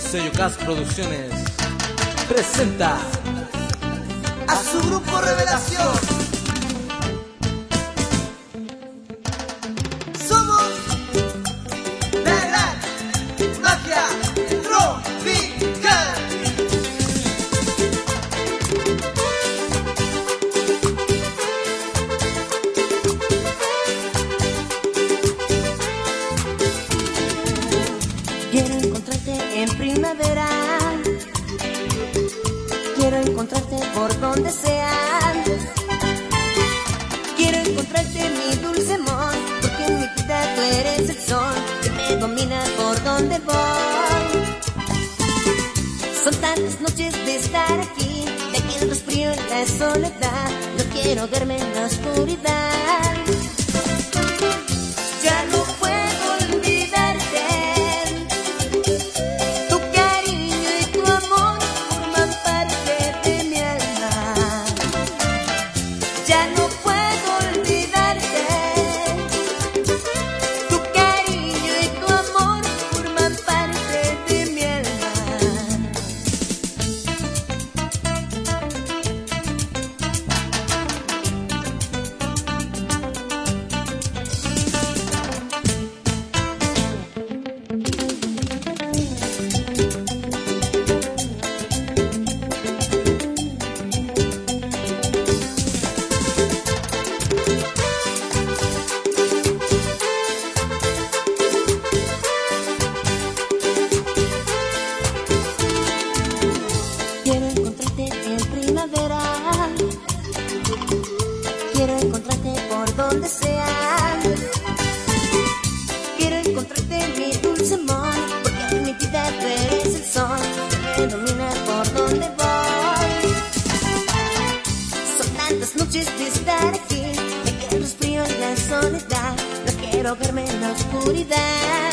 Sello Cas Producciones presenta a su grupo Revelación. Somos la gran magia tropical. Quiero encontrarte en primavera, quiero encontrarte por donde sea. Quiero encontrarte mi dulce amor, porque en mi vida tú eres el sol que me domina por donde voy. Son tantas noches de estar aquí, de que el frío en la soledad, no quiero verme en la oscuridad. Ya no puedo olvidarte. Tu cariño y tu amor forman parte de mi alma. Ya no puedo olvidarte. Tu cariño y tu amor forman parte de mi alma. Quiero encontrarte en primavera, quiero encontrarte por donde sea. Quiero encontrarte mi dulce amor, porque en mi vida tú eres el sol que me domina por donde voy. Son tantas noches de estar aquí, me quedo frío en la soledad, no quiero verme en la oscuridad.